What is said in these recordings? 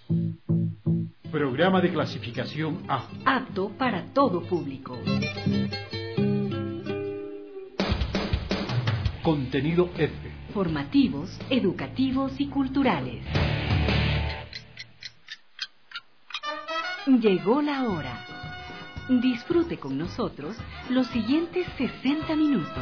Programa de clasificación A. Apto para todo público. Contenido F. Formativos, educativos y culturales. Llegó la hora. Disfrute con nosotros los siguientes 60 minutos.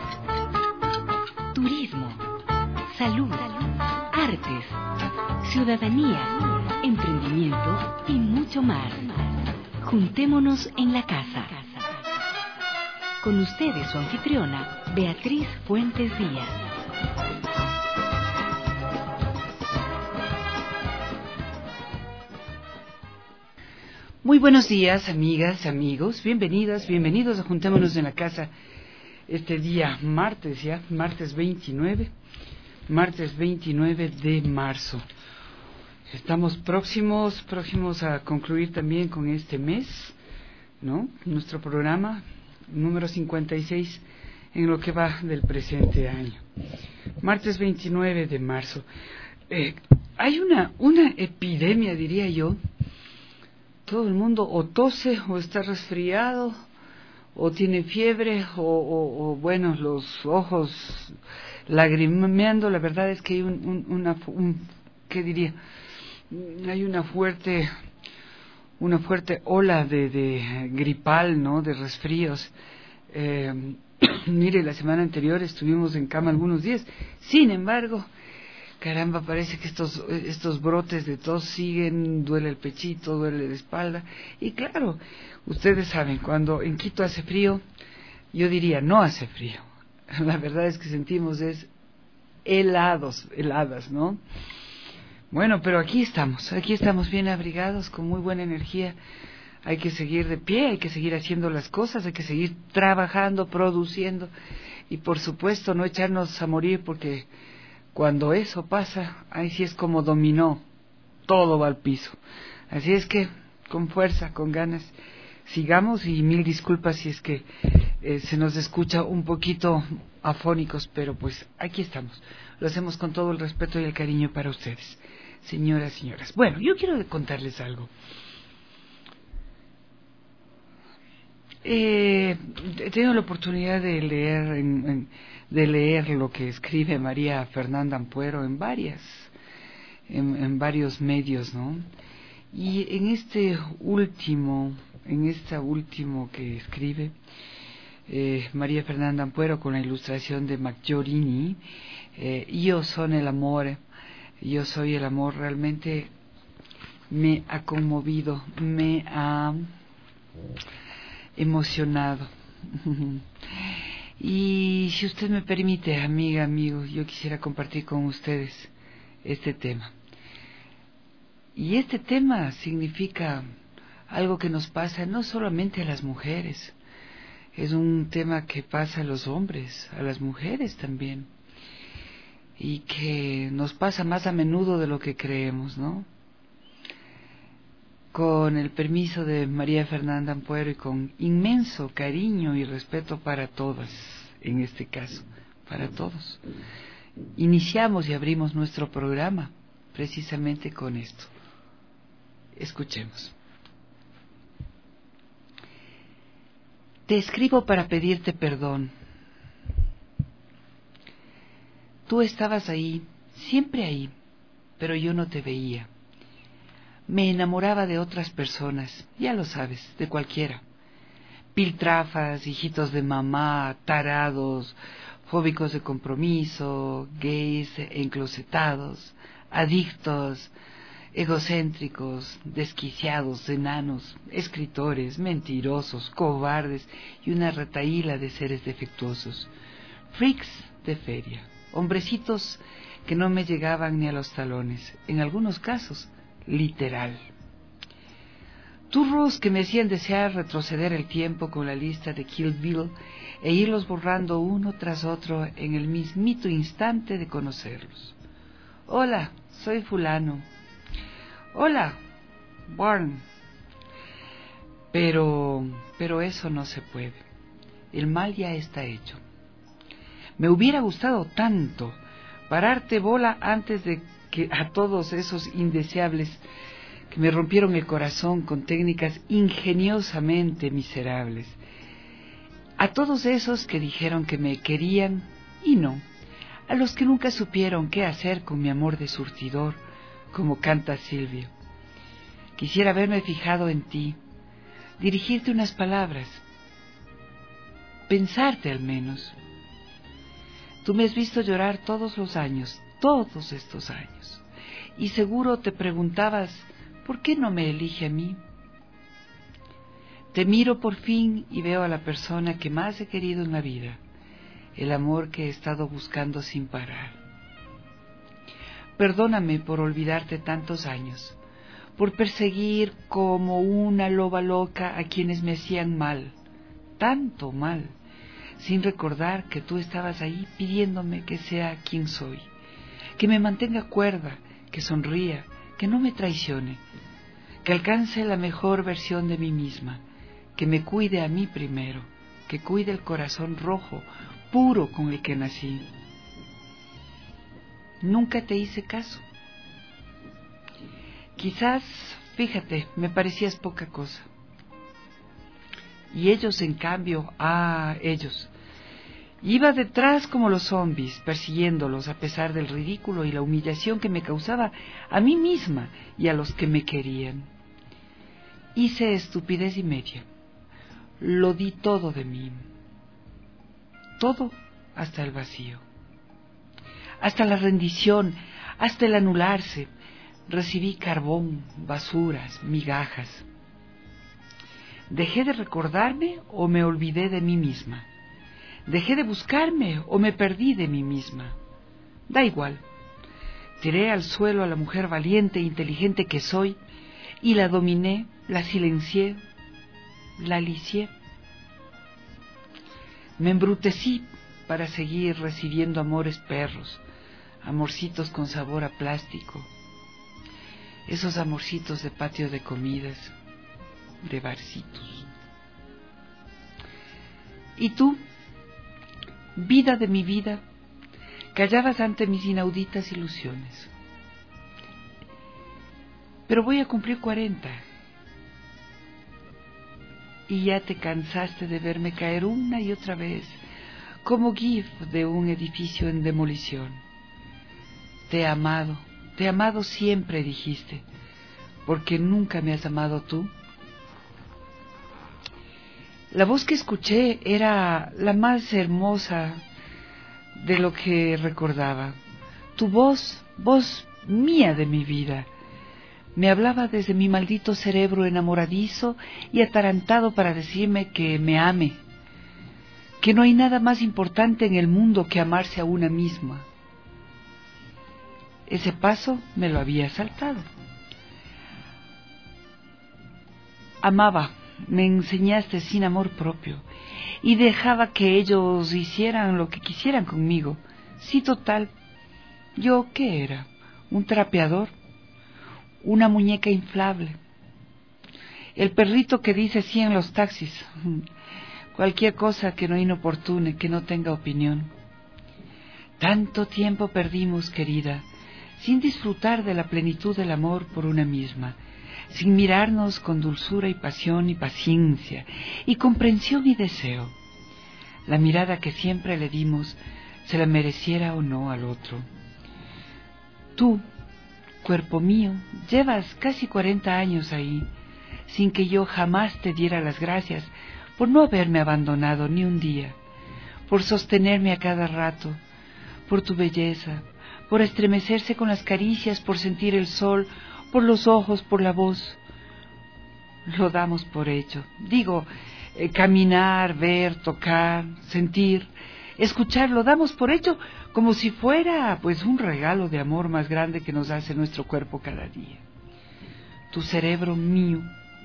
Turismo, salud, artes, ciudadanía, emprendimiento y mucho más. Juntémonos en la casa. Con ustedes su anfitriona, Beatriz Fuentes Díaz. Muy buenos días, amigas, amigos. Bienvenidas, bienvenidos a Juntémonos en la Casa. Este día martes, martes 29 de marzo. Estamos próximos a concluir también con este mes, ¿no? Nuestro programa número 56 en lo que va del presente año. Martes 29 de marzo. Hay una epidemia, diría yo. Todo el mundo o tose o está resfriado o tiene fiebre o bueno, los ojos lagrimeando. La verdad es que hay ¿qué diría? Hay una fuerte ola de gripal, ¿no? De resfríos. Mire, la semana anterior estuvimos en cama algunos días. Sin embargo, caramba, parece que estos brotes de tos siguen, duele el pechito, duele la espalda. Y claro, ustedes saben, cuando en Quito hace frío, yo diría no hace frío. La verdad es que sentimos heladas, ¿no? Bueno, pero aquí estamos bien abrigados, con muy buena energía. Hay que seguir de pie, hay que seguir haciendo las cosas, hay que seguir trabajando, produciendo. Y por supuesto no echarnos a morir, porque cuando eso pasa, ahí sí es como dominó, todo va al piso. Así es que, con fuerza, con ganas, sigamos, y mil disculpas si es que se nos escucha un poquito afónicos, pero pues aquí estamos. Lo hacemos con todo el respeto y el cariño para ustedes, señoras. Bueno, yo quiero contarles algo. He tenido la oportunidad de leer lo que escribe María Fernanda Ampuero en varios medios, ¿no? Y en este último que escribe María Fernanda Ampuero, con la ilustración de Maggiorini, Io sono el amore, yo soy el amor, realmente me ha conmovido, me ha emocionado. Y si usted me permite, amiga, amigo, yo quisiera compartir con ustedes este tema. Y este tema significa algo que nos pasa no solamente a las mujeres, es un tema que pasa a los hombres, a las mujeres también, y que nos pasa más a menudo de lo que creemos, ¿no? Con el permiso de María Fernanda Ampuero y con inmenso cariño y respeto para todas, en este caso, para todos, iniciamos y abrimos nuestro programa precisamente con esto. Escuchemos. Te escribo para pedirte perdón. Tú estabas ahí, siempre ahí, pero yo no te veía. Me enamoraba de otras personas, ya lo sabes, de cualquiera. Piltrafas, hijitos de mamá, tarados, fóbicos de compromiso, gays enclosetados, adictos, egocéntricos, desquiciados, enanos, escritores, mentirosos, cobardes y una retahíla de seres defectuosos. Freaks de feria, hombrecitos que no me llegaban ni a los talones, en algunos casos literal. Turros que me hacían desear retroceder el tiempo con la lista de Kill Bill e irlos borrando uno tras otro en el mismito instante de conocerlos. Hola, soy fulano. Hola, Warren. Pero eso no se puede. El mal ya está hecho. Me hubiera gustado tanto pararte bola antes de a todos esos indeseables que me rompieron el corazón con técnicas ingeniosamente miserables, a todos esos que dijeron que me querían y no, a los que nunca supieron qué hacer con mi amor de surtidor, como canta Silvio. Quisiera haberme fijado en ti, dirigirte unas palabras, pensarte al menos. Tú me has visto llorar todos los años, todos estos años, y seguro te preguntabas, ¿por qué no me elige a mí? Te miro por fin y veo a la persona que más he querido en la vida, el amor que he estado buscando sin parar. Perdóname por olvidarte tantos años, por perseguir como una loba loca a quienes me hacían mal, tanto mal, sin recordar que tú estabas ahí pidiéndome que sea quien soy, que me mantenga cuerda, que sonría, que no me traicione, que alcance la mejor versión de mí misma, que me cuide a mí primero, que cuide el corazón rojo, puro con el que nací. Nunca te hice caso. Quizás, fíjate, me parecías poca cosa. Y ellos, en cambio, ellos. Iba detrás como los zombies, persiguiéndolos a pesar del ridículo y la humillación que me causaba a mí misma y a los que me querían. Hice estupidez y media. Lo di todo de mí. Todo hasta el vacío. Hasta la rendición, hasta el anularse. Recibí carbón, basuras, migajas. ¿Dejé de recordarme o me olvidé de mí misma? ¿Dejé de buscarme o me perdí de mí misma? Da igual. Tiré al suelo a la mujer valiente e inteligente que soy y la dominé, la silencié, la lisié. Me embrutecí para seguir recibiendo amores perros, amorcitos con sabor a plástico, esos amorcitos de patio de comidas, de barcitos. Y tú, vida de mi vida, callabas ante mis inauditas ilusiones. Pero voy a cumplir 40 y ya te cansaste de verme caer una y otra vez como gif de un edificio en demolición. Te he amado siempre, dijiste, porque nunca me has amado tú. La voz que escuché era la más hermosa de lo que recordaba. Tu voz mía de mi vida. Me hablaba desde mi maldito cerebro enamoradizo y atarantado para decirme que me ame, que no hay nada más importante en el mundo que amarse a una misma. Ese paso me lo había saltado. Amaba, me enseñaste sin amor propio, y dejaba que ellos hicieran lo que quisieran conmigo. Sí, total, ¿yo qué era? ¿Un trapeador? ¿Una muñeca inflable? El perrito que dice sí en los taxis. Cualquier cosa que no inoportune, que no tenga opinión. Tanto tiempo perdimos, querida, sin disfrutar de la plenitud del amor por una misma, sin mirarnos con dulzura y pasión y paciencia, y comprensión y deseo. La mirada que siempre le dimos, se la mereciera o no al otro. Tú, cuerpo mío, llevas casi 40 años ahí, sin que yo jamás te diera las gracias por no haberme abandonado ni un día, por sostenerme a cada rato, por tu belleza, por estremecerse con las caricias, por sentir el sol, por los ojos, por la voz. Lo damos por hecho. Digo, caminar, ver, tocar, sentir, escuchar, lo damos por hecho como si fuera pues un regalo de amor más grande que nos hace nuestro cuerpo cada día. Tu cerebro mío.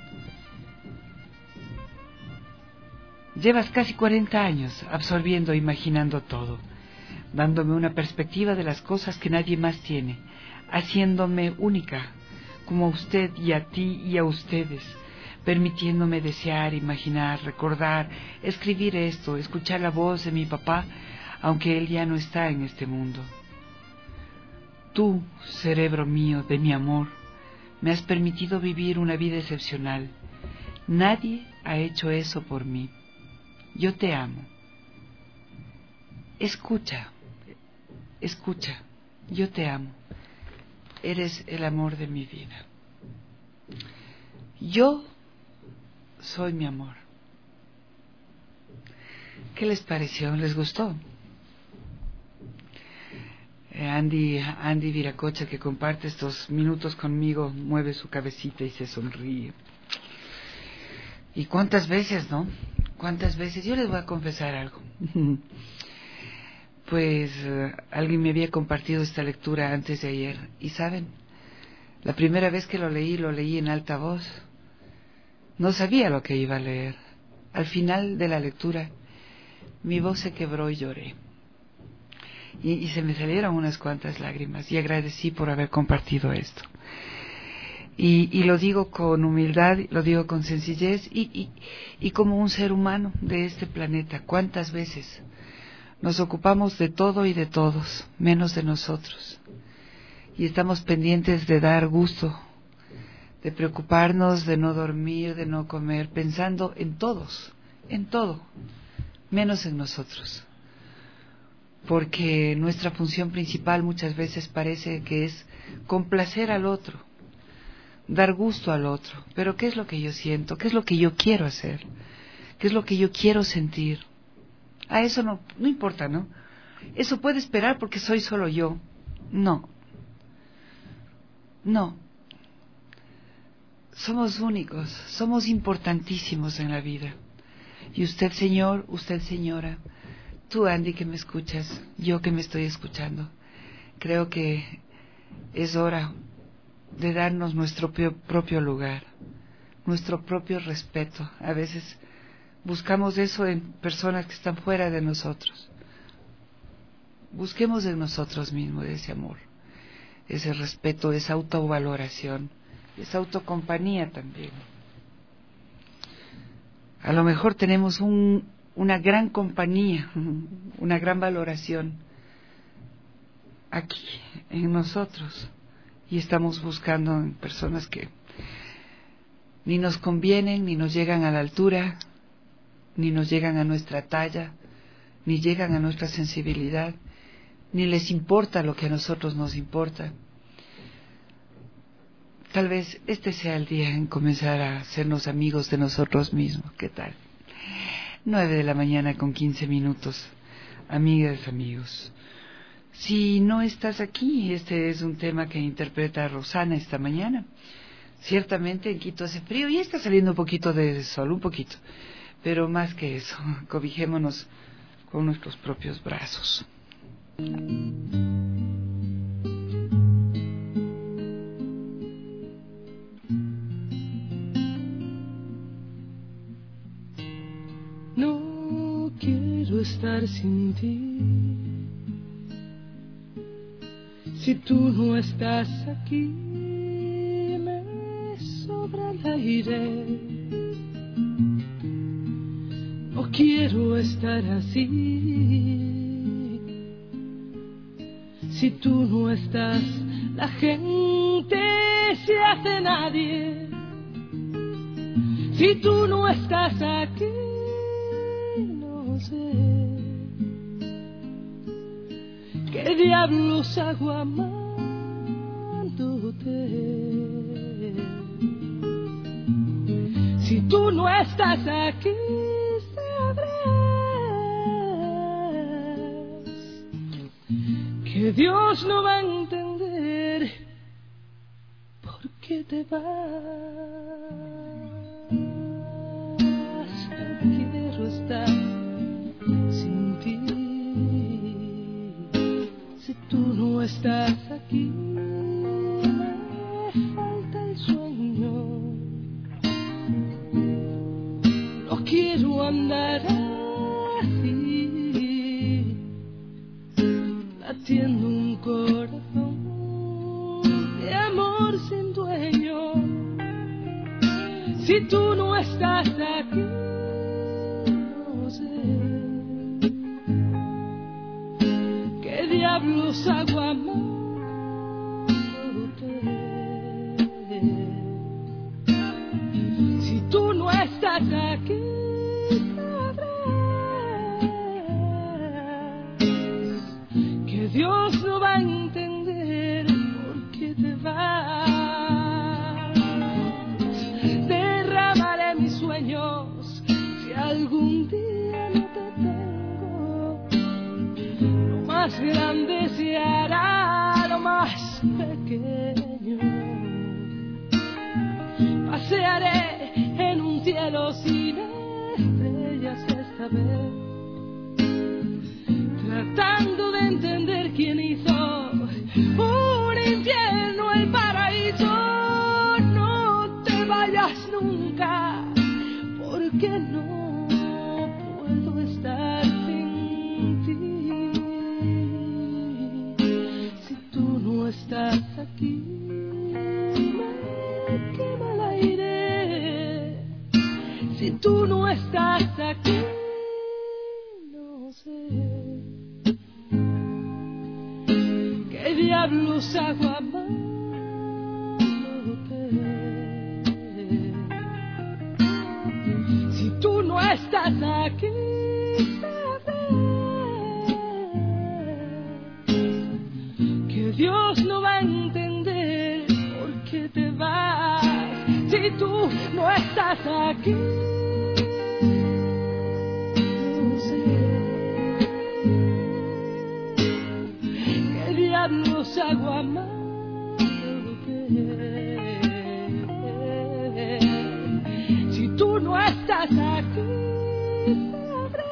Llevas casi 40 años absorbiendo e imaginando todo, dándome una perspectiva de las cosas que nadie más tiene, haciéndome única, como a usted y a ti y a ustedes, permitiéndome desear, imaginar, recordar, escribir esto, escuchar la voz de mi papá, aunque él ya no está en este mundo. Tú, cerebro mío, de mi amor, me has permitido vivir una vida excepcional. Nadie ha hecho eso por mí. Yo te amo. Escucha, escucha, yo te amo. Eres el amor de mi vida. Yo soy mi amor. ¿Qué les pareció? ¿Les gustó? Andy Viracocha, que comparte estos minutos conmigo, mueve su cabecita y se sonríe. ¿Y cuántas veces, no? ¿Cuántas veces? Yo les voy a confesar algo. Pues alguien me había compartido esta lectura antes de ayer. Y saben, la primera vez que lo leí en alta voz. No sabía lo que iba a leer. Al final de la lectura, mi voz se quebró y lloré. Y se me salieron unas cuantas lágrimas. Y agradecí por haber compartido esto. Y lo digo con humildad, lo digo con sencillez y como un ser humano de este planeta. ¿Cuántas veces nos ocupamos de todo y de todos, menos de nosotros? Y estamos pendientes de dar gusto, de preocuparnos, de no dormir, de no comer, pensando en todos, en todo, menos en nosotros. Porque nuestra función principal muchas veces parece que es complacer al otro, dar gusto al otro. Pero ¿qué es lo que yo siento? ¿Qué es lo que yo quiero hacer? ¿Qué es lo que yo quiero sentir? A eso no importa, ¿no? Eso puede esperar porque soy solo yo. No. Somos únicos, somos importantísimos en la vida. Y usted, señor, usted, señora, tú, Andy, que me escuchas, yo que me estoy escuchando, creo que es hora de darnos nuestro propio lugar, nuestro propio respeto. A veces buscamos eso en personas que están fuera de nosotros. Busquemos en nosotros mismos ese amor, ese respeto, esa autovaloración, esa autocompañía también. A lo mejor tenemos una gran compañía, una gran valoración aquí en nosotros y estamos buscando en personas que ni nos convienen, ni nos llegan a la altura, ni nos llegan a nuestra talla, ni llegan a nuestra sensibilidad, ni les importa lo que a nosotros nos importa. Tal vez este sea el día en comenzar a hacernos amigos de nosotros mismos. ¿Qué tal? 9:15 a.m. Amigas, amigos. Si no estás aquí, este es un tema que interpreta Rosana esta mañana. Ciertamente en Quito hace frío y está saliendo un poquito de sol, un poquito. Pero más que eso, cobijémonos con nuestros propios brazos. No quiero estar sin ti. Si tú no estás aquí, me sobra el aire. No quiero estar así. Si tú no estás, la gente se hace nadie. Si tú no estás aquí, no sé qué diablos hago amándote. Si tú no estás aquí, sabrás que Dios no va a entender por qué te vas. No quiero estar sin ti. Si tú no estás aquí, me falta el sueño. No quiero andar así, latiendo un corazón de amor sin dueño. Si tú no estás aquí, no sé qué diablos hago amándote. cielo sin estrellas esta vez, tratando de entender quién hizo un infierno el paraíso. No te vayas nunca, porque no puedo estar sin ti. Si tú no estás aquí, me quema el aire. Si tú no estás aquí, no sé qué diablos hago amándote. Si tú no estás aquí, sabrás que Dios no va a entender por qué te vas. Si tú no estás aquí, no sé qué diablos hago amándote. Si tú no estás aquí, sabrás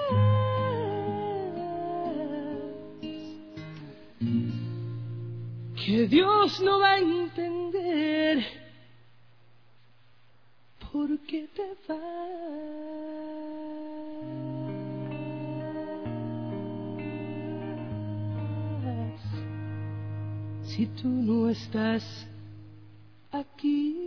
que Dios no va a entender por qué te vas. Si tú no estás aquí.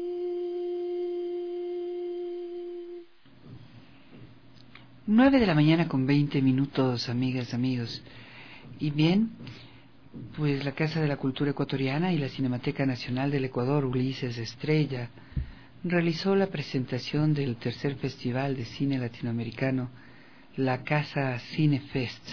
9 de la mañana con 20 minutos, amigas, amigos. Y bien, pues la Casa de la Cultura Ecuatoriana y la Cinemateca Nacional del Ecuador, Ulises Estrella, realizó la presentación del tercer Festival de Cine Latinoamericano, la Casa Cinefest.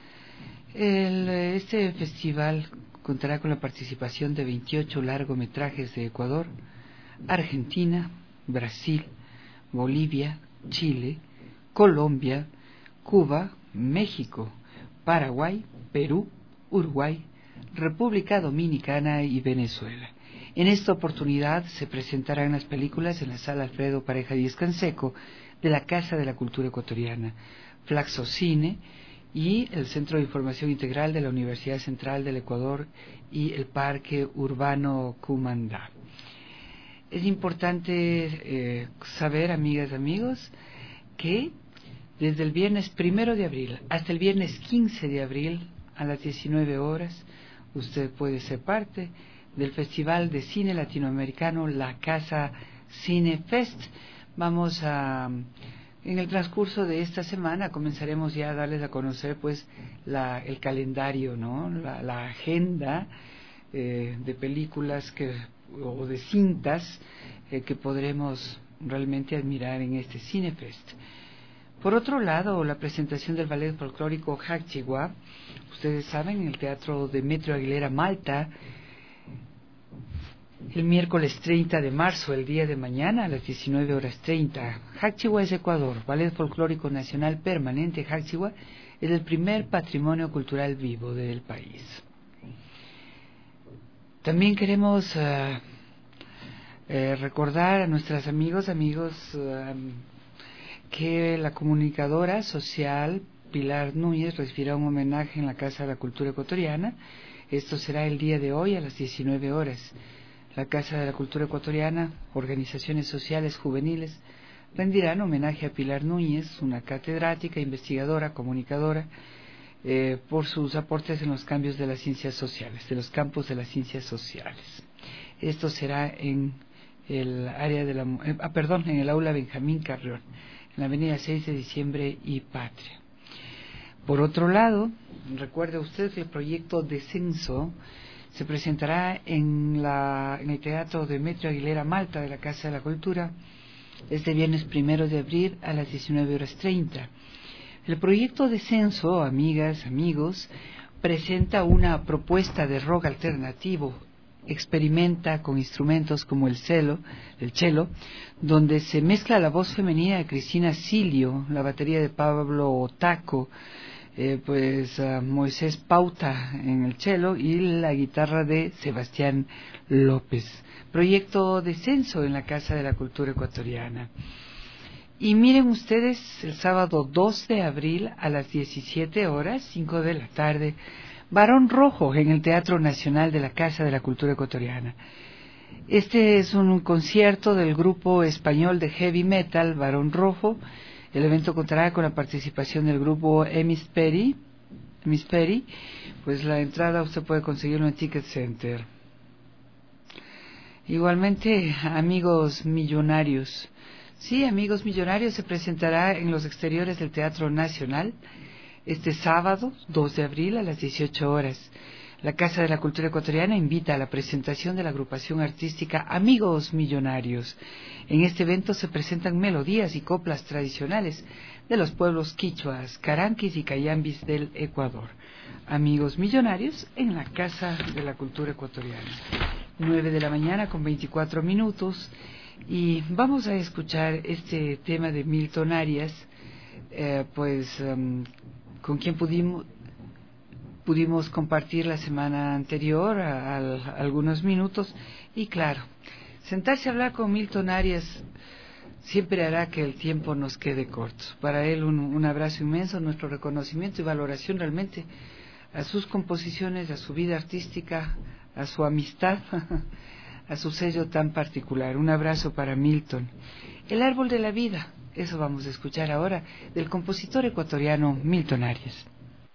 Este festival contará con la participación de 28 largometrajes de Ecuador, Argentina, Brasil, Bolivia, Chile, Colombia, Cuba, México, Paraguay, Perú, Uruguay, República Dominicana y Venezuela. En esta oportunidad se presentarán las películas en la Sala Alfredo Pareja Díez Canseco de la Casa de la Cultura Ecuatoriana, Flaxo Cine y el Centro de Información Integral de la Universidad Central del Ecuador y el Parque Urbano Cumandá. Es importante saber, amigas y amigos, que desde el viernes 1 de abril hasta el viernes 15 de abril a las 19 horas usted puede ser parte del Festival de Cine Latinoamericano, la Casa Cinefest. En el transcurso de esta semana comenzaremos ya a darles a conocer pues el calendario, ¿no? La agenda de películas o de cintas que podremos realmente admirar en este Cinefest. Por otro lado, la presentación del ballet folclórico Jacchiwa, ustedes saben, en el Teatro Demetrio Aguilera Malta, el miércoles 30 de marzo, el día de mañana, a las 19:30. Jacchiwa es Ecuador, Ballet Folclórico Nacional Permanente Jacchiwa es el primer patrimonio cultural vivo del país. También queremos recordar a nuestros amigos, que la comunicadora social Pilar Núñez recibirá un homenaje en la Casa de la Cultura Ecuatoriana. Esto será el día de hoy a las 19 horas. La Casa de la Cultura Ecuatoriana, organizaciones sociales juveniles, rendirán homenaje a Pilar Núñez, una catedrática, investigadora, comunicadora, por sus aportes en los cambios de las ciencias sociales, de los campos de las ciencias sociales. Esto será en el área en el aula Benjamín Carrión, en la avenida 6 de diciembre y Patria. Por otro lado, recuerde usted que el proyecto Descenso se presentará en el Teatro Demetrio Aguilera Malta de la Casa de la Cultura este viernes 1 de abril a las 19:30. El proyecto Descenso, amigas, amigos, presenta una propuesta de rock alternativo. Experimenta con instrumentos como el cello, donde se mezcla la voz femenina de Cristina Silio, la batería de Pablo Otaco, Moisés Pauta en el cello y la guitarra de Sebastián López. Proyecto Descenso en la Casa de la Cultura Ecuatoriana. Y miren ustedes, el sábado 2 de abril a las 17 horas, 5 de la tarde, Barón Rojo en el Teatro Nacional de la Casa de la Cultura Ecuatoriana. Este es un concierto del grupo español de heavy metal Barón Rojo. El evento contará con la participación del grupo Hemisperi. Pues la entrada usted puede conseguirlo en Ticket Center. Igualmente, Amigos Millonarios. Sí, Amigos Millonarios se presentará en los exteriores del Teatro Nacional este sábado 2 de abril a las 18 horas. La Casa de la Cultura Ecuatoriana invita a la presentación de la agrupación artística Amigos Millonarios. En este evento se presentan melodías y coplas tradicionales de los pueblos quichuas, caranquis y cayambis del Ecuador. Amigos Millonarios en la Casa de la Cultura Ecuatoriana. 9 de la mañana con 24 minutos. Y vamos a escuchar este tema de Milton Arias, con quien pudimos compartir la semana anterior algunos minutos. Y claro, sentarse a hablar con Milton Arias siempre hará que el tiempo nos quede corto. Para él un abrazo inmenso, nuestro reconocimiento y valoración realmente a sus composiciones, a su vida artística, a su amistad, a su sello tan particular. Un abrazo para Milton. El árbol de la vida, eso vamos a escuchar ahora del compositor ecuatoriano Milton Arias.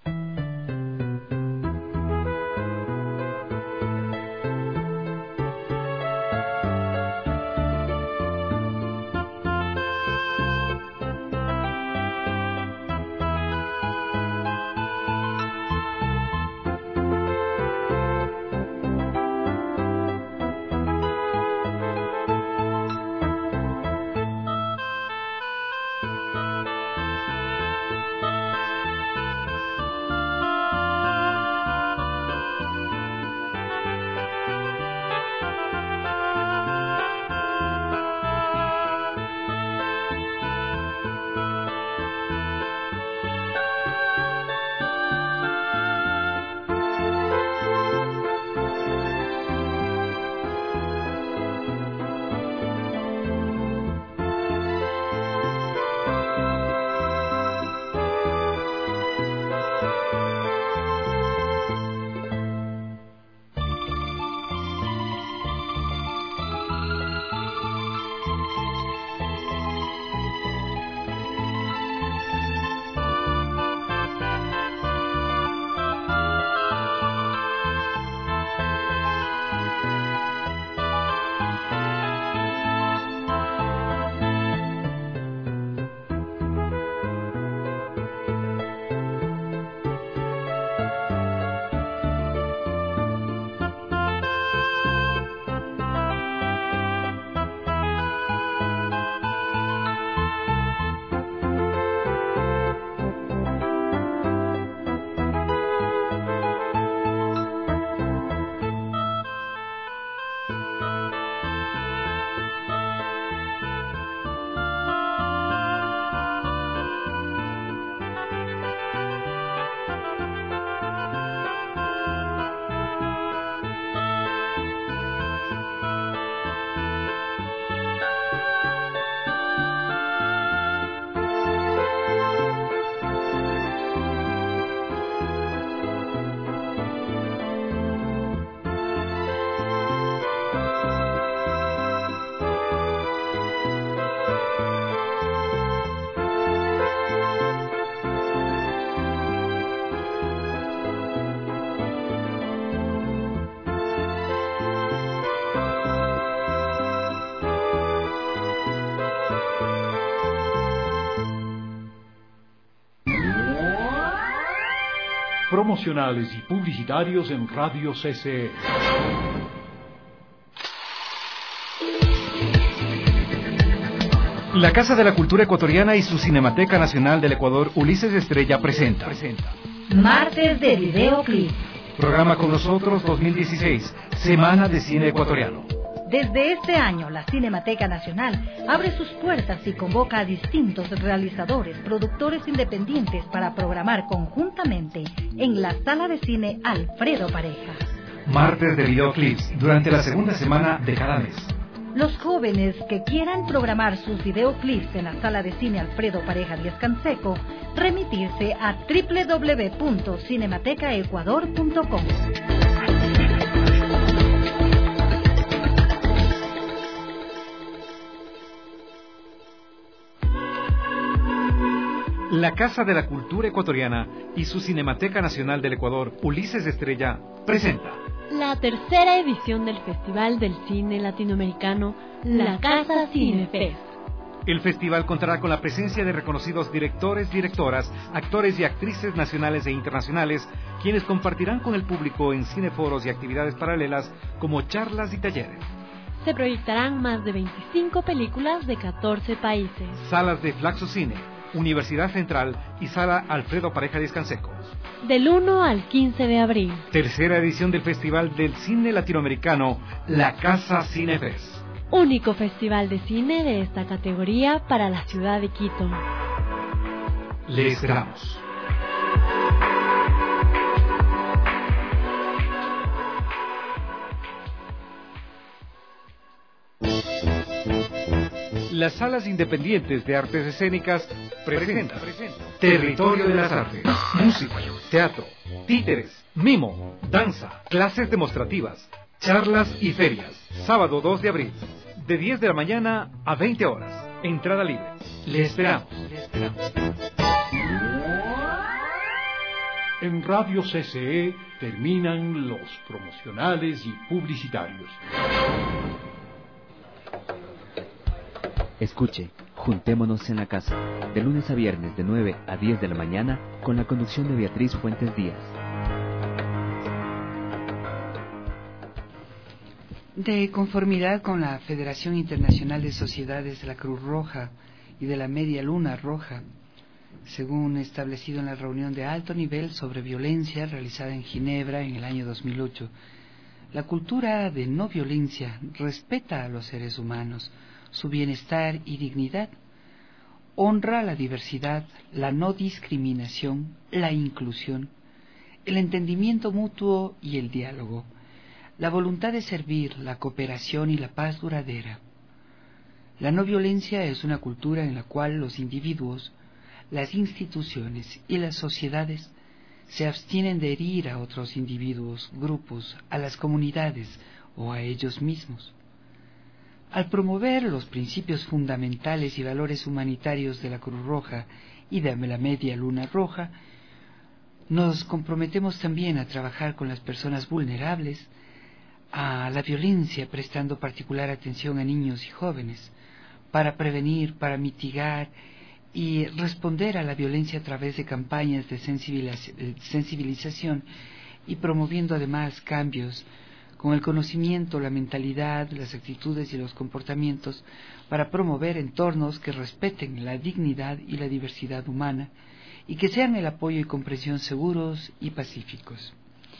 Promocionales y publicitarios en Radio CC. La Casa de la Cultura Ecuatoriana y su Cinemateca Nacional del Ecuador Ulises Estrella presenta Martes de Videoclip. Programa con nosotros 2016, Semana de Cine Ecuatoriano. Desde este año, la Cinemateca Nacional abre sus puertas y convoca a distintos realizadores, productores independientes para programar conjuntamente en la Sala de Cine Alfredo Pareja. Martes de Videoclips, durante la segunda semana de cada mes. Los jóvenes que quieran programar sus videoclips en la sala de cine Alfredo Pareja Díaz Canseco, remitirse a www.cinematecaecuador.com. La Casa de la Cultura Ecuatoriana y su Cinemateca Nacional del Ecuador, Ulises Estrella, presenta la tercera edición del Festival del Cine Latinoamericano, La Casa Cinefest. El festival contará con la presencia de reconocidos directores, directoras, actores y actrices nacionales e internacionales, quienes compartirán con el público en cineforos y actividades paralelas como charlas y talleres. Se proyectarán más de 25 películas de 14 países. Salas de Flaxo Cine, Universidad Central y Sala Alfredo Pareja Díaz Canseco. Del 1 al 15 de abril. Tercera edición del Festival del Cine Latinoamericano, La Casa Cinefest. Único festival de cine de esta categoría para la ciudad de Quito. Le esperamos. Las Salas Independientes de Artes Escénicas presentan Territorio de las Artes, música, teatro, títeres, mimo, danza, clases demostrativas, charlas y ferias. Sábado 2 de abril, de 10 de la mañana a 20 horas. Entrada libre. Le esperamos. En Radio CCE terminan los promocionales y publicitarios. Escuche, juntémonos en la casa, de lunes a viernes de 9 a 10 de la mañana, con la conducción de Beatriz Fuentes Díaz. De conformidad con la Federación Internacional de Sociedades de la Cruz Roja y de la Media Luna Roja, según establecido en la reunión de alto nivel sobre violencia realizada en Ginebra en el año 2008, la cultura de no violencia respeta a los seres humanos, su bienestar y dignidad, honra la diversidad, la no discriminación, la inclusión, el entendimiento mutuo y el diálogo, la voluntad de servir, la cooperación y la paz duradera. La no violencia es una cultura en la cual los individuos, las instituciones y las sociedades se abstienen de herir a otros individuos, grupos, a las comunidades o a ellos mismos. Al promover los principios fundamentales y valores humanitarios de la Cruz Roja y de la Media Luna Roja, nos comprometemos también a trabajar con las personas vulnerables a la violencia, prestando particular atención a niños y jóvenes, para prevenir, para mitigar y responder a la violencia a través de campañas de sensibilización y promoviendo además cambios con el conocimiento, la mentalidad, las actitudes y los comportamientos para promover entornos que respeten la dignidad y la diversidad humana y que sean el apoyo y comprensión seguros y pacíficos.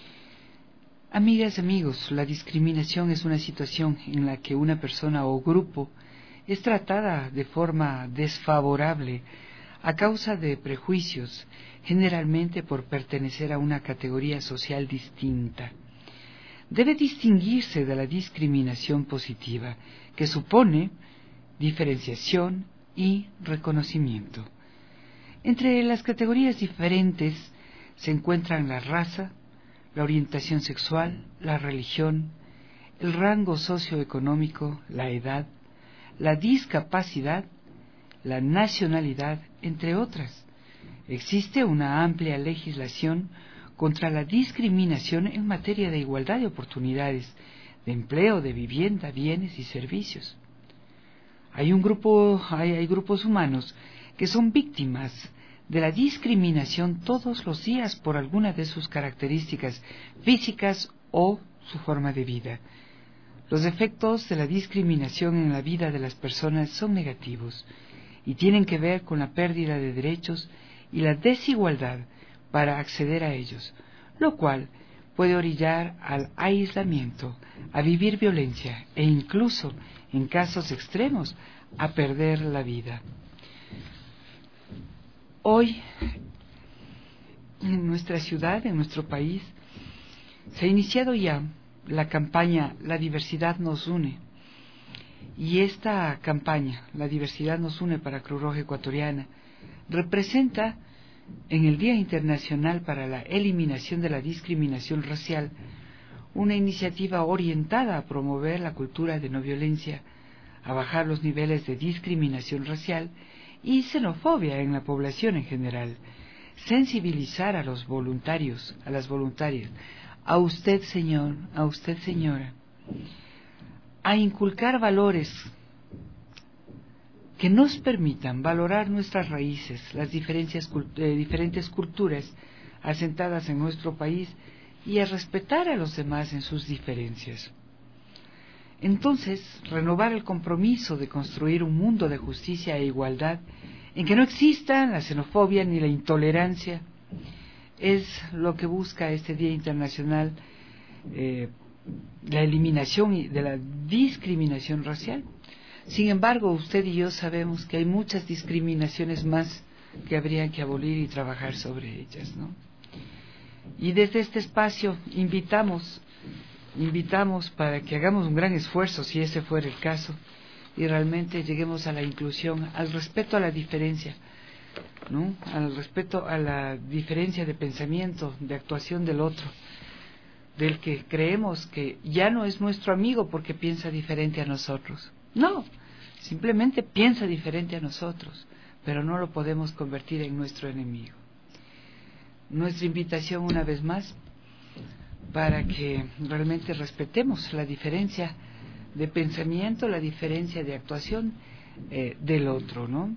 Amigas y amigos, la discriminación es una situación en la que una persona o grupo es tratada de forma desfavorable a causa de prejuicios, generalmente por pertenecer a una categoría social distinta. Debe distinguirse de la discriminación positiva, que supone diferenciación y reconocimiento. Entre las categorías diferentes se encuentran la raza, la orientación sexual, la religión, el rango socioeconómico, la edad, la discapacidad, la nacionalidad, entre otras. Existe una amplia legislación contra la discriminación en materia de igualdad de oportunidades, de empleo, de vivienda, bienes y servicios. Hay grupos humanos que son víctimas de la discriminación todos los días por alguna de sus características físicas o su forma de vida. Los efectos de la discriminación en la vida de las personas son negativos y tienen que ver con la pérdida de derechos y la desigualdad para acceder a ellos, lo cual puede orillar al aislamiento, a vivir violencia e incluso, en casos extremos, a perder la vida. Hoy, en nuestra ciudad, en nuestro país, se ha iniciado ya la campaña La diversidad nos une, Y esta campaña, La diversidad nos une para Cruz Roja Ecuatoriana, representa en el Día Internacional para la Eliminación de la Discriminación Racial una iniciativa orientada a promover la cultura de no violencia, a bajar los niveles de discriminación racial y xenofobia en la población en general, sensibilizar a los voluntarios, a las voluntarias, a usted señor, a usted señora, a inculcar valores que nos permitan valorar nuestras raíces, las diferentes culturas asentadas en nuestro país y a respetar a los demás en sus diferencias. Entonces, renovar el compromiso de construir un mundo de justicia e igualdad en que no exista la xenofobia ni la intolerancia es lo que busca este Día Internacional, la eliminación de la discriminación racial. Sin embargo, usted y yo sabemos que hay muchas discriminaciones más que habría que abolir y trabajar sobre ellas, ¿no? Y desde este espacio invitamos para que hagamos un gran esfuerzo, si ese fuera el caso, y realmente lleguemos a la inclusión, al respeto a la diferencia, ¿no? Al respeto a la diferencia de pensamiento, de actuación del otro, del que creemos que ya no es nuestro amigo porque piensa diferente a nosotros. No, simplemente piensa diferente a nosotros, pero no lo podemos convertir en nuestro enemigo. Nuestra invitación una vez más para que realmente respetemos la diferencia de pensamiento, la diferencia de actuación del otro, ¿no?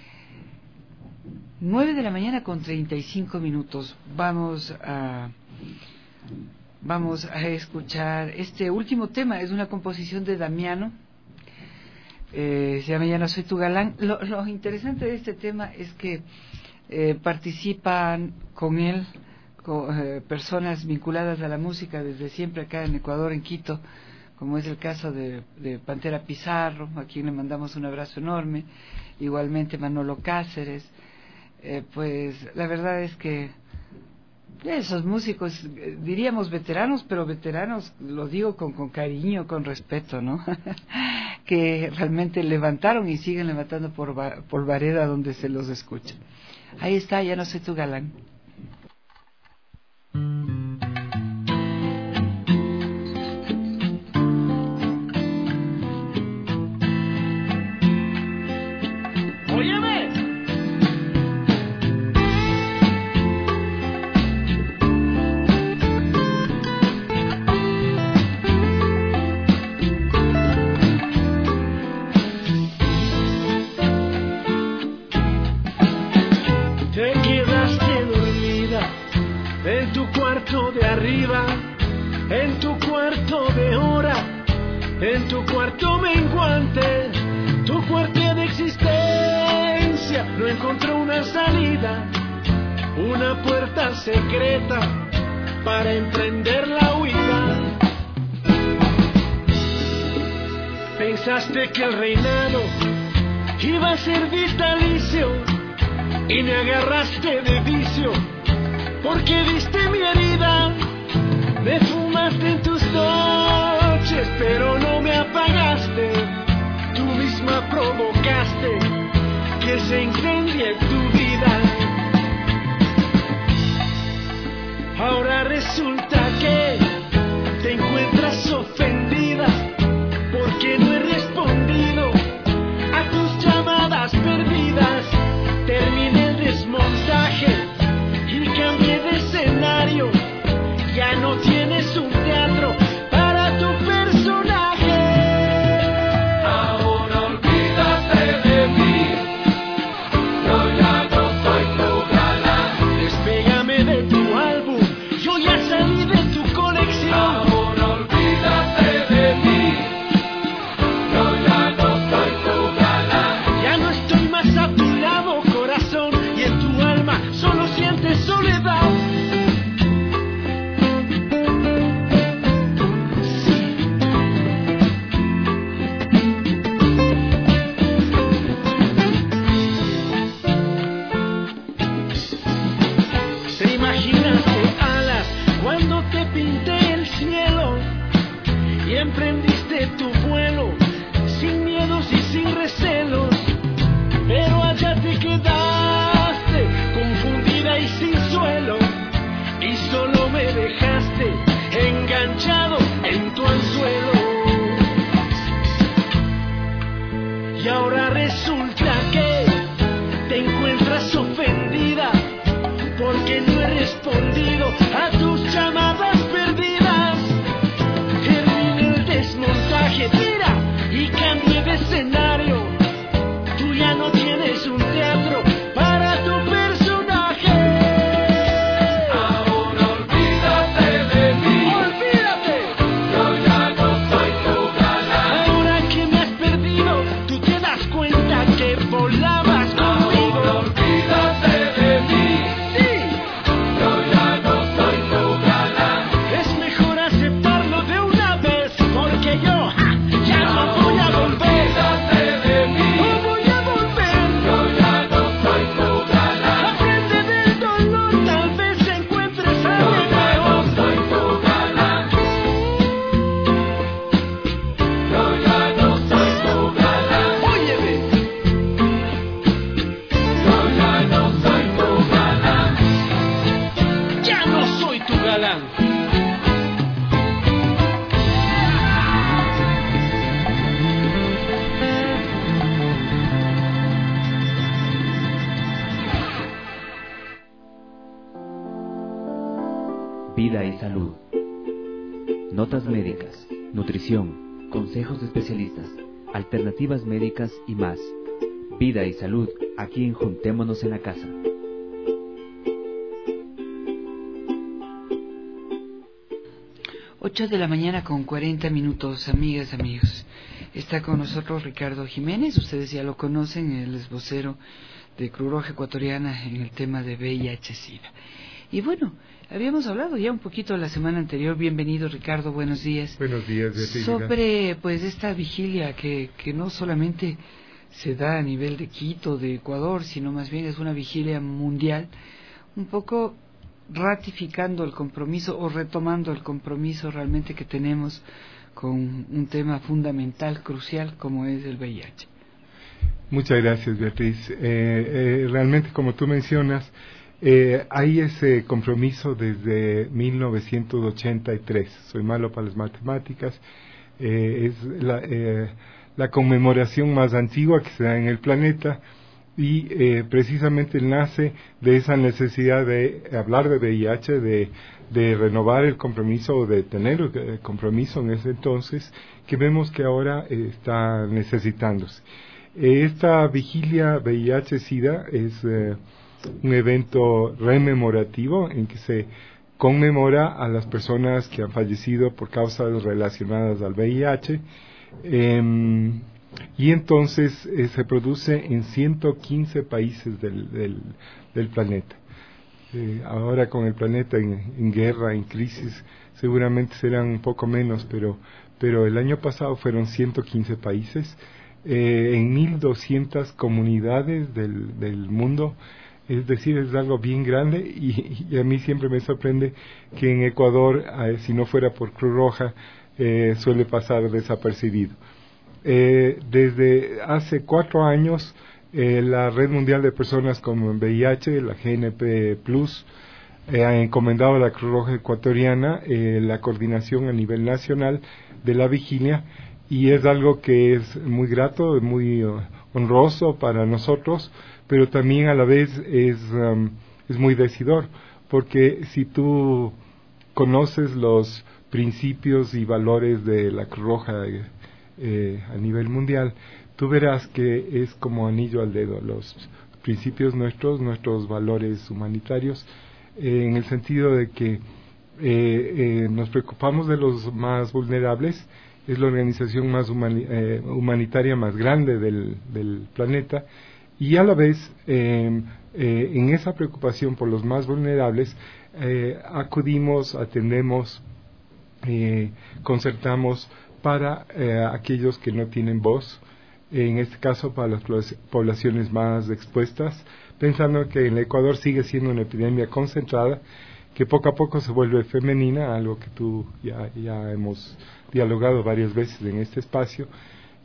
9:35 a.m. Vamos a escuchar este último tema. Es una composición de Damiano, se llama Ya no soy tu galán. Lo interesante de este tema es que participan con él personas vinculadas a la música desde siempre acá en Ecuador, en Quito, como es el caso de Pantera Pizarro, a quien le mandamos un abrazo enorme, igualmente Manolo Cáceres. Pues la verdad es que esos músicos, diríamos veteranos, pero veteranos lo digo con cariño, con respeto, ¿no? Que realmente levantaron y siguen levantando por vereda donde se los escucha. Ahí está, Ya no soy tu galán. Óyeme. Te quedaste dormida en tu cuarto de arriba, en tu cuarto de hora, en tu cuarto menguante, tu cuarto de existencia no encontró una salida, una puerta secreta para emprender la huida. Pensaste que el reinado iba a ser vitalicio y me agarraste de vicio porque viste mi herida. Me fumaste en tus noches pero no me apagaste. Tú misma provocaste que se incendie tu vida. Ahora resulta que te encuentras ofendida porque no he respondido a tus llamadas perdidas. Terminé el desmontaje y cambié de escenario. Ya no tienes un teatro para tu personaje. celos, pero allá te quedaste, confundida y sin suelo, y solo me dejaste enganchado en tu anzuelo. Y ahora resulta que te encuentras ofendida porque no he respondido a tus llamadas perdidas. Terminé el desmontaje, tira, y cambié de escenario. Tú ya no tienes un teatro para tu personaje. Ahora olvídate de mí. Olvídate. Yo ya no soy tu galán. Ahora que me has perdido, tú te das cuenta que volabas conmigo. Ahora olvídate de mí. Sí. Yo ya no soy tu galán. Es mejor aceptarlo de una vez, porque yo ya no voy a volver. Olvídate de mí. No voy a volver. Yo ya no soy tu galán. Aprende del dolor, tal vez encuentres a alguien mejor. Yo ya no soy tu galán. Yo ya no soy tu galán. Óyeme. Yo ya no soy tu galán. Ya no soy tu galán. Vida y salud. Notas médicas, nutrición, consejos de especialistas, alternativas médicas y más. Vida y salud, aquí en Juntémonos en la Casa. Ocho de la mañana con 40 minutos, amigas, amigos. Está con nosotros Ricardo Jiménez, ustedes ya lo conocen, él es vocero de Cruz Roja Ecuatoriana en el tema de VIH-Sida. Y bueno, habíamos hablado ya un poquito la semana anterior. Bienvenido, Ricardo, buenos días. Buenos días, Beatriz. Sobre pues esta vigilia que no solamente se da a nivel de Quito, de Ecuador, sino más bien es una vigilia mundial, un poco ratificando el compromiso o retomando el compromiso realmente que tenemos con un tema fundamental, crucial, como es el VIH. Muchas gracias, Beatriz. Realmente, como tú mencionas, hay ese compromiso desde 1983. Soy malo para las matemáticas. Es la conmemoración más antigua que se da en el planeta y precisamente nace de esa necesidad de hablar de VIH, de renovar el compromiso o de tener el compromiso en ese entonces, que vemos que ahora está necesitándose. Esta vigilia VIH-Sida es un evento rememorativo en que se conmemora a las personas que han fallecido por causas relacionadas al VIH, y entonces se produce en 115 países del planeta. Ahora con el planeta en guerra, en crisis, seguramente serán un poco menos, pero el año pasado fueron 115 países, en 1.200 comunidades del mundo. Es decir, es algo bien grande y a mí siempre me sorprende que en Ecuador, si no fuera por Cruz Roja, suele pasar desapercibido. Desde hace 4 años, la Red Mundial de Personas con VIH, la GNP+, ha encomendado a la Cruz Roja Ecuatoriana la coordinación a nivel nacional de la vigilia, y es algo que es muy grato, muy honroso para nosotros, pero también a la vez es muy decidor, porque si tú conoces los principios y valores de la Cruz Roja a nivel mundial, tú verás que es como anillo al dedo los principios nuestros valores humanitarios, en el sentido de que nos preocupamos de los más vulnerables. Es la organización más humanitaria más grande del planeta, y a la vez en esa preocupación por los más vulnerables acudimos, atendemos, concertamos para aquellos que no tienen voz, en este caso para las poblaciones más expuestas, pensando que en el Ecuador sigue siendo una epidemia concentrada, que poco a poco se vuelve femenina, algo que tú ya hemos dialogado varias veces en este espacio,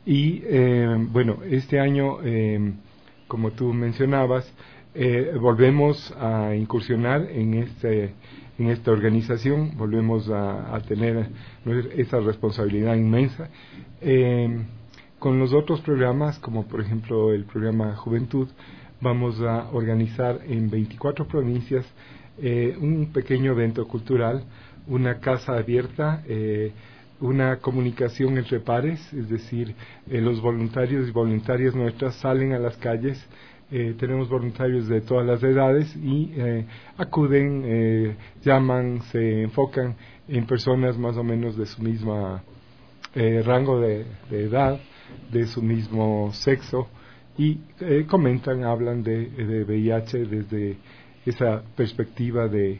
Y bueno, este año, como tú mencionabas, volvemos a incursionar en esta organización, volvemos a tener esa responsabilidad inmensa. Con los otros programas, como por ejemplo el programa Juventud, vamos a organizar en 24 provincias un pequeño evento cultural, una casa abierta, una comunicación entre pares, es decir, los voluntarios y voluntarias nuestras salen a las calles. Tenemos voluntarios de todas las edades y acuden, llaman, se enfocan en personas más o menos de su misma rango de edad, de su mismo sexo, y comentan, hablan de VIH desde esa perspectiva de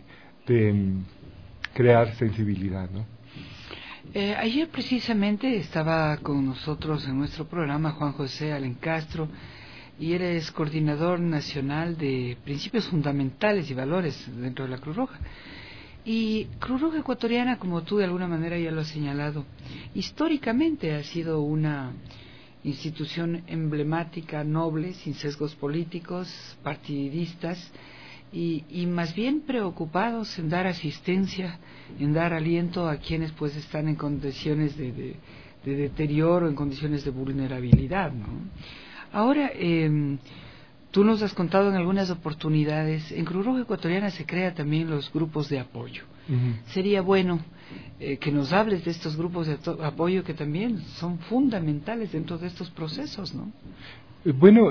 crear sensibilidad, ¿no? Ayer precisamente estaba con nosotros en nuestro programa Juan José Alencastro, y eres coordinador nacional de principios fundamentales y valores dentro de la Cruz Roja. Y Cruz Roja Ecuatoriana, como tú de alguna manera ya lo has señalado, históricamente ha sido una institución emblemática, noble, sin sesgos políticos, partidistas, y más bien preocupados en dar asistencia, en dar aliento a quienes pues están en condiciones de deterioro, en condiciones de vulnerabilidad, ¿no? Ahora, tú nos has contado en algunas oportunidades, en Cruz Roja Ecuatoriana se crean también los grupos de apoyo. Sería bueno que nos hables de estos grupos de apoyo que también son fundamentales dentro de estos procesos, ¿no? Bueno,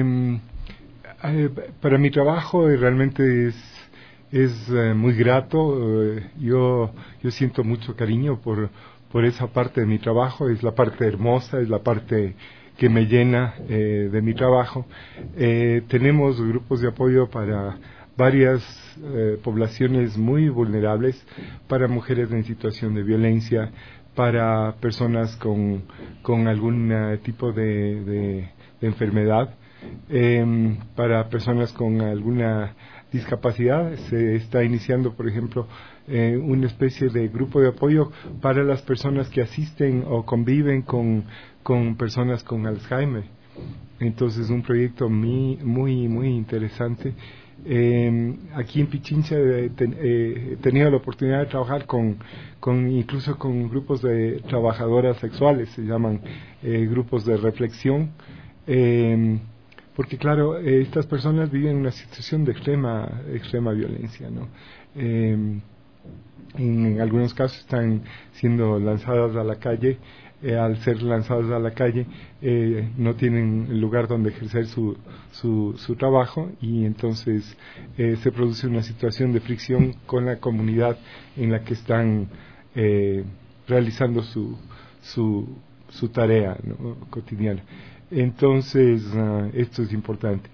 para mi trabajo realmente es muy grato. Yo siento mucho cariño por esa parte de mi trabajo. Es la parte hermosa, es la parte que me llena de mi trabajo. Tenemos grupos de apoyo para varias poblaciones muy vulnerables, para mujeres en situación de violencia, para personas con algún tipo de enfermedad, para personas con alguna discapacidad. Se está iniciando, por ejemplo, una especie de grupo de apoyo para las personas que asisten o conviven con personas con Alzheimer. Entonces, un proyecto muy interesante. Aquí en Pichincha he tenido la oportunidad de trabajar incluso con grupos de trabajadoras sexuales, se llaman grupos de reflexión, porque claro, estas personas viven una situación de extrema violencia, ¿no? En algunos casos están siendo lanzadas a la calle. Al ser lanzadas a la calle no tienen lugar donde ejercer su trabajo, y entonces se produce una situación de fricción con la comunidad en la que están realizando su tarea, ¿no?, cotidiana. Entonces esto es importante.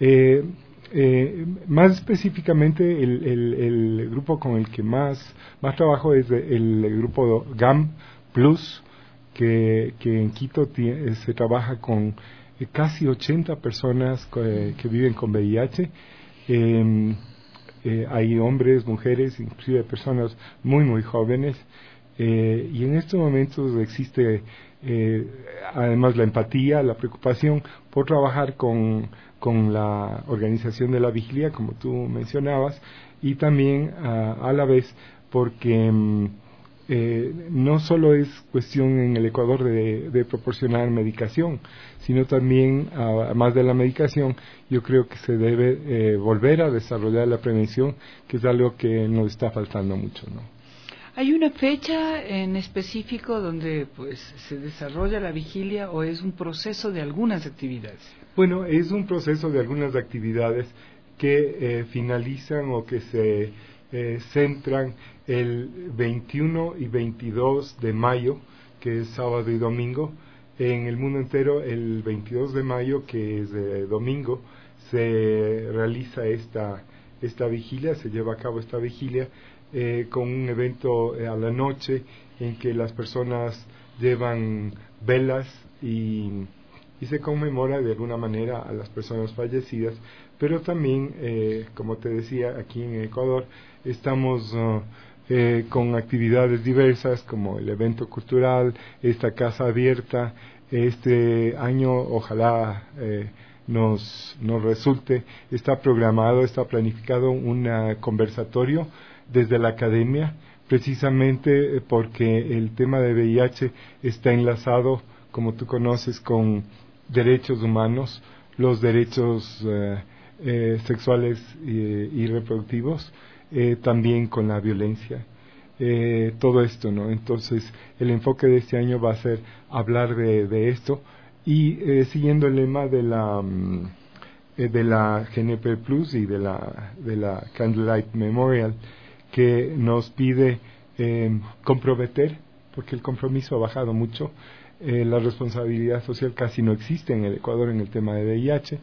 Más específicamente el grupo con el que más trabajo es el grupo GAM Plus, que en Quito se trabaja con casi 80 personas que viven con VIH. Hay hombres, mujeres, inclusive personas muy jóvenes, y en estos momentos existe además la empatía, la preocupación por trabajar con la organización de la vigilia, como tú mencionabas, y también a la vez porque no solo es cuestión en el Ecuador de proporcionar medicación, sino también, además de la medicación, yo creo que se debe volver a desarrollar la prevención, que es algo que nos está faltando mucho, ¿no? ¿Hay una fecha en específico donde pues se desarrolla la vigilia, o es un proceso de algunas actividades? Bueno, es un proceso de algunas actividades que finalizan o que se centran el 21 y 22 de mayo, que es sábado y domingo. En el mundo entero, el 22 de mayo, que es domingo, se realiza esta vigilia, se lleva a cabo esta vigilia con un evento a la noche en que las personas llevan velas y se conmemora de alguna manera a las personas fallecidas, pero también, como te decía, aquí en Ecuador estamos con actividades diversas como el evento cultural, esta casa abierta, Este año ojalá nos resulte. Está programado, está planificado un conversatorio desde la academia, precisamente porque el tema de VIH está enlazado, como tú conoces, con derechos humanos, los derechos sexuales y reproductivos, también con la violencia, todo esto, ¿no? Entonces, el enfoque de este año va a ser hablar de esto y siguiendo el lema de la GNP Plus y de la Candlelight Memorial, que nos pide comprometer, porque el compromiso ha bajado mucho, la responsabilidad social casi no existe en el Ecuador en el tema de VIH,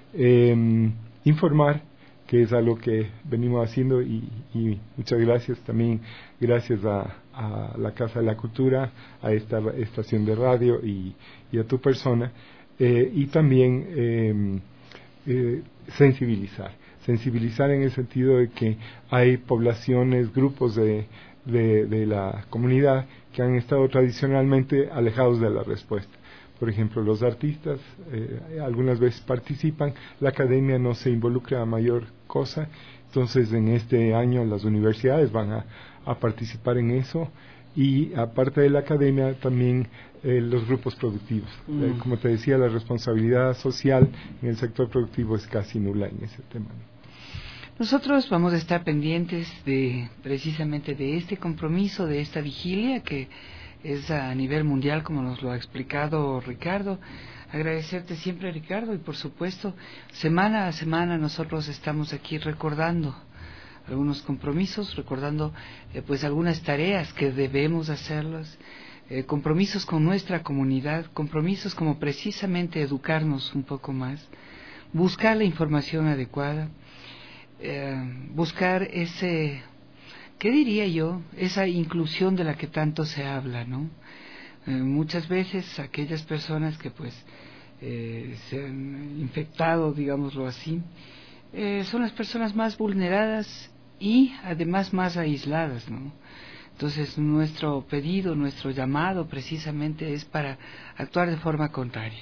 informar, que es algo que venimos haciendo, y muchas gracias también, gracias a la Casa de la Cultura, a esta estación de radio y a tu persona, y también sensibilizar en el sentido de que hay poblaciones, grupos de la comunidad que han estado tradicionalmente alejados de la respuesta. Por ejemplo, los artistas algunas veces participan, la academia no se involucra a mayor cosa, entonces en este año las universidades van a participar en eso, y aparte de la academia también los grupos productivos. Como te decía, la responsabilidad social en el sector productivo es casi nula en ese tema, ¿no? Nosotros vamos a estar pendientes precisamente de este compromiso, de esta vigilia que es a nivel mundial, como nos lo ha explicado Ricardo. Agradecerte siempre, Ricardo, y por supuesto, semana a semana nosotros estamos aquí recordando algunos compromisos, recordando pues algunas tareas que debemos hacerlas, compromisos con nuestra comunidad, compromisos como precisamente educarnos un poco más, buscar la información adecuada, buscar ese, ¿qué diría yo? Esa inclusión de la que tanto se habla, ¿no? Muchas veces aquellas personas que pues se han infectado, digámoslo así, son las personas más vulneradas y además más aisladas, ¿no? Entonces nuestro pedido, nuestro llamado precisamente es para actuar de forma contraria.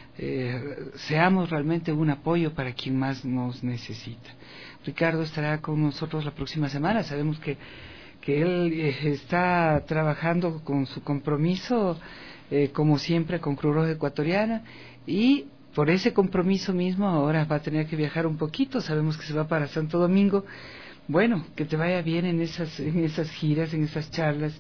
Seamos realmente un apoyo para quien más nos necesita. Ricardo estará con nosotros la próxima semana. Sabemos que él está trabajando con su compromiso, como siempre, con Cruz Roja Ecuatoriana, y por ese compromiso mismo ahora va a tener que viajar un poquito. Sabemos que se va para Santo Domingo. Bueno, que te vaya bien en esas giras, en esas charlas,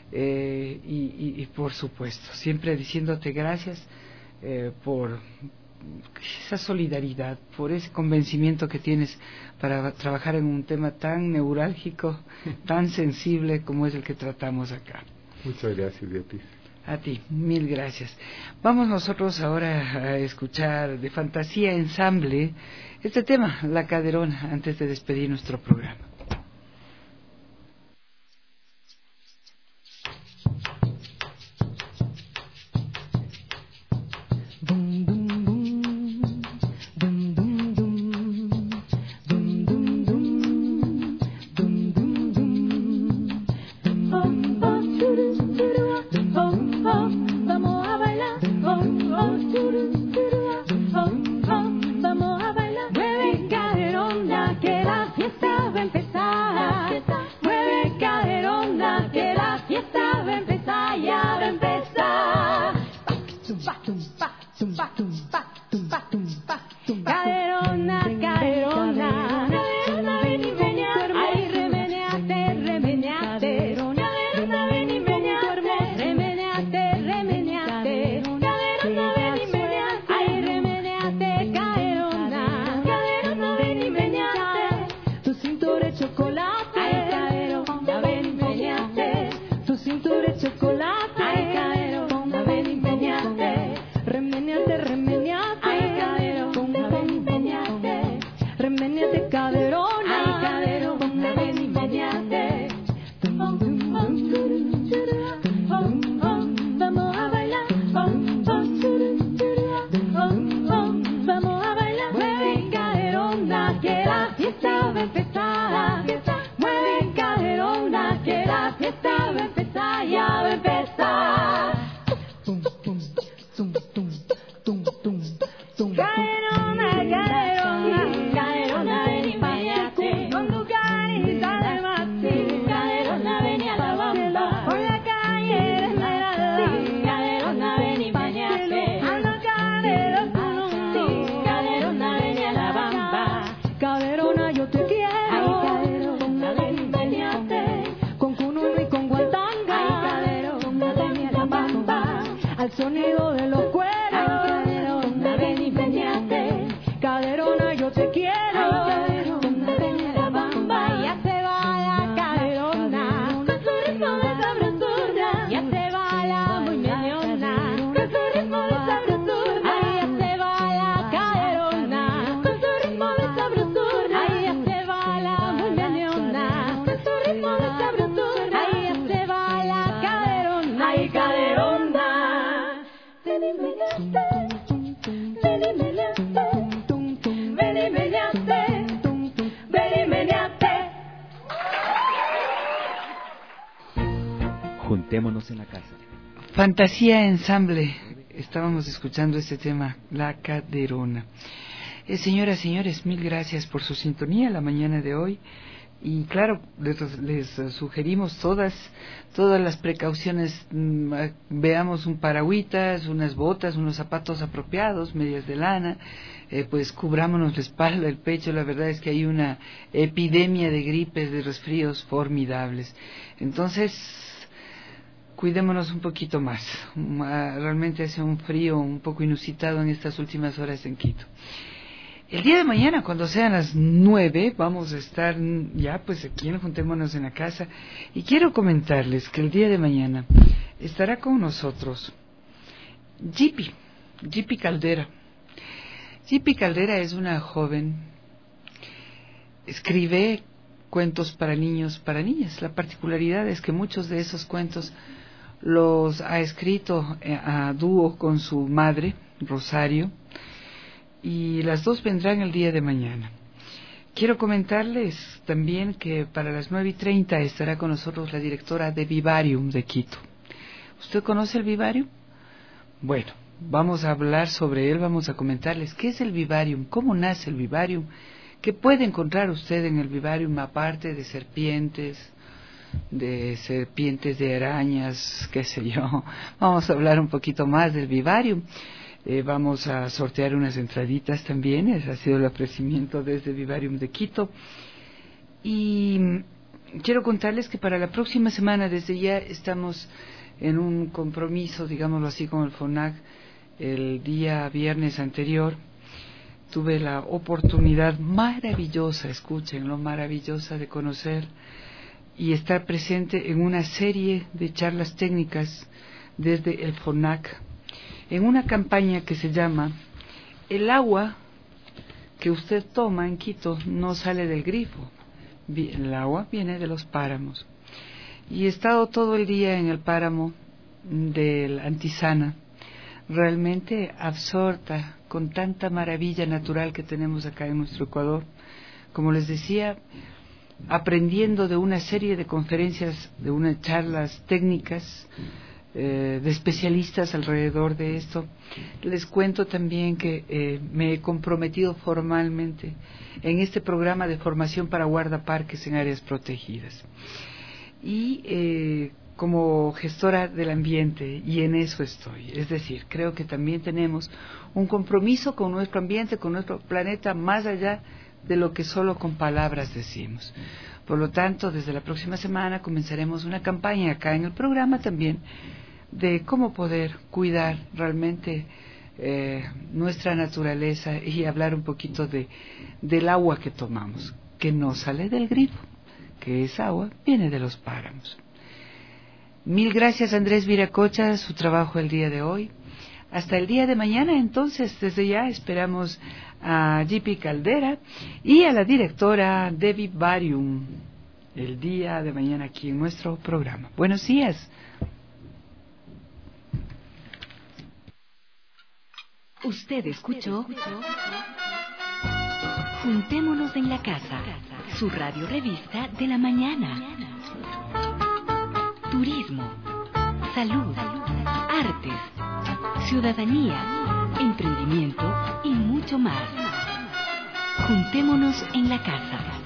y por supuesto, siempre diciéndote gracias por esa solidaridad, por ese convencimiento que tienes para trabajar en un tema tan neurálgico, tan sensible como es el que tratamos acá. Muchas gracias, Beatriz. A ti, mil gracias. Vamos nosotros ahora a escuchar de Fantasía Ensamble este tema, La Caderona, antes de despedir nuestro programa. Vamos a bailar, mueve caderona, que la fiesta va a empezar. Juntémonos en la casa. Fantasía Ensamble. Estábamos escuchando este tema, La Caderona. Señoras, señores, mil gracias por su sintonía la mañana de hoy. Y claro, les sugerimos todas las precauciones. Veamos un paragüitas, unas botas, unos zapatos apropiados, medias de lana. Pues cubrámonos la espalda, el pecho. La verdad es que hay una epidemia de gripes, de resfríos formidables. Entonces, cuidémonos un poquito más. Realmente hace un frío un poco inusitado en estas últimas horas en Quito. El día de mañana, cuando sean las 9, vamos a estar ya pues aquí en Juntémonos en la Casa. Y quiero comentarles que el día de mañana estará con nosotros Gippy Caldera. Gippy Caldera es una joven, escribe cuentos para niños, para niñas. La particularidad es que muchos de esos cuentos los ha escrito a dúo con su madre, Rosario, y las dos vendrán el día de mañana. Quiero comentarles también que para las 9:30 estará con nosotros la directora de Vivarium de Quito. ¿Usted conoce el Vivarium? Bueno, vamos a hablar sobre él, vamos a comentarles qué es el Vivarium, cómo nace el Vivarium, qué puede encontrar usted en el Vivarium aparte de serpientes, de arañas, qué sé yo. Vamos a hablar un poquito más del Vivarium. Vamos a sortear unas entraditas también, ese ha sido el ofrecimiento desde Vivarium de Quito. Y quiero contarles que para la próxima semana, desde ya estamos en un compromiso, digámoslo así, con el FONAC. El día viernes anterior tuve la oportunidad maravillosa, escúchenlo, maravillosa de conocer y estar presente en una serie de charlas técnicas desde el FONAC, en una campaña que se llama El agua que usted toma en Quito no sale del grifo, el agua viene de los páramos. Y he estado todo el día en el páramo del Antisana, realmente absorta con tanta maravilla natural que tenemos acá en nuestro Ecuador. Como les decía, aprendiendo de una serie de conferencias, de unas charlas técnicas, de especialistas alrededor de esto. Les cuento también que me he comprometido formalmente en este programa de formación para guardaparques en áreas protegidas y como gestora del ambiente, y en eso estoy. Es decir, creo que también tenemos un compromiso con nuestro ambiente, con nuestro planeta, más allá de lo que solo con palabras decimos. Por lo tanto, desde la próxima semana comenzaremos una campaña acá en el programa también de cómo poder cuidar realmente nuestra naturaleza y hablar un poquito del agua que tomamos, que no sale del grifo, que esa agua viene de los páramos. Mil gracias, Andrés Viracocha, su trabajo el día de hoy. Hasta el día de mañana, entonces, desde ya esperamos a Gippy Caldera y a la directora de Vivarium el día de mañana aquí en nuestro programa. Buenos días. Usted escuchó Juntémonos en la Casa, su radio revista de la mañana. Turismo, salud, artes, ciudadanía, emprendimiento y mucho más. Juntémonos en la Casa.